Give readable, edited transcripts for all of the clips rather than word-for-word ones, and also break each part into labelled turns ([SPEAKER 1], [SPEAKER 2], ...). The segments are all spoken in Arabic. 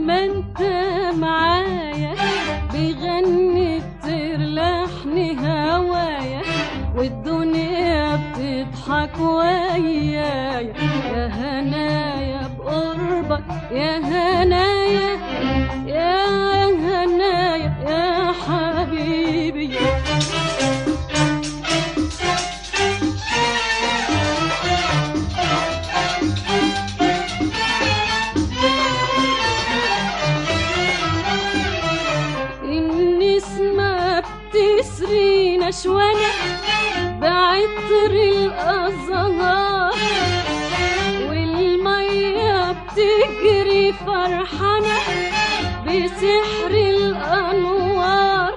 [SPEAKER 1] ما انت معايا بيغني الطير لحن هوايا والدنيا بتضحك ويايا. يا هنايا بقربك يا هنايا يا هنايا يا حبيبي. النسمة بتسري نشوانة بعطر الأزهار والمية بتجري فرحانة بسحر الأنوار.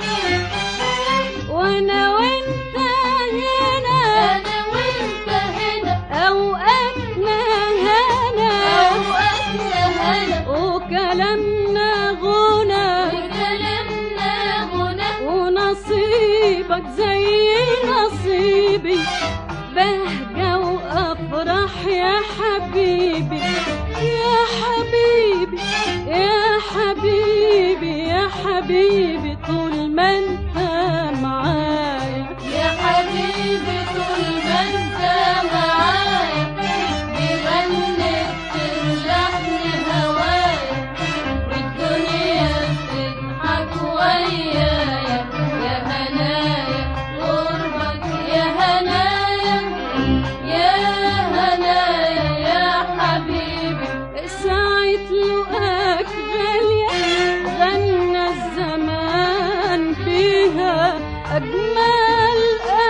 [SPEAKER 1] وأنا وأنت هنا
[SPEAKER 2] أنا وأنت هنا
[SPEAKER 1] أوقاتنا هنا
[SPEAKER 2] أوقاتنا هنا
[SPEAKER 1] وكلامنا غنى
[SPEAKER 2] وكلامنا غنى
[SPEAKER 1] ونصيبك زي نصيبي بهجة وأفرح يا حبيبي يا حبيبي يا حبيبي يا حبيبي طول ما انت معايا.
[SPEAKER 2] يا حبيبي طول ما انت معايا بيغني الطير لحن هوايا والدنيا بتضحك ويايا. يا هنايا قربك يا هنايا يا هنايا يا حبيبي.
[SPEAKER 1] ساعة لقاك غالية غنى الزمان فيها أجمل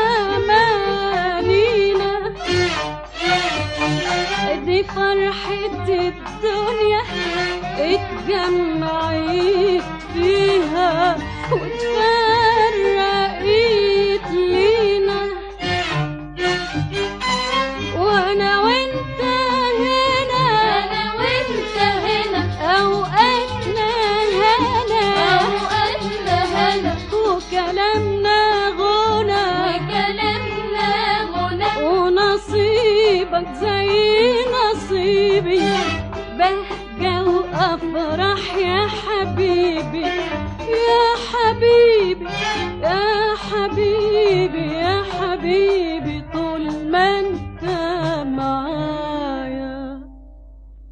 [SPEAKER 1] أمانينا. دي فرحة الدنيا اتجمعت فيها واتفرقت لينا. وأنا وأنت هنا
[SPEAKER 2] أنا وأنت هنا
[SPEAKER 1] أوقاتنا هنا
[SPEAKER 2] أوقاتنا هنا
[SPEAKER 1] وكلامنا غنى
[SPEAKER 2] وكلامنا غنى
[SPEAKER 1] ونصيبك زي نصيبي بهجة وأفرح يا حبيبي يا حبيبي يا حبيبي يا حبيبي.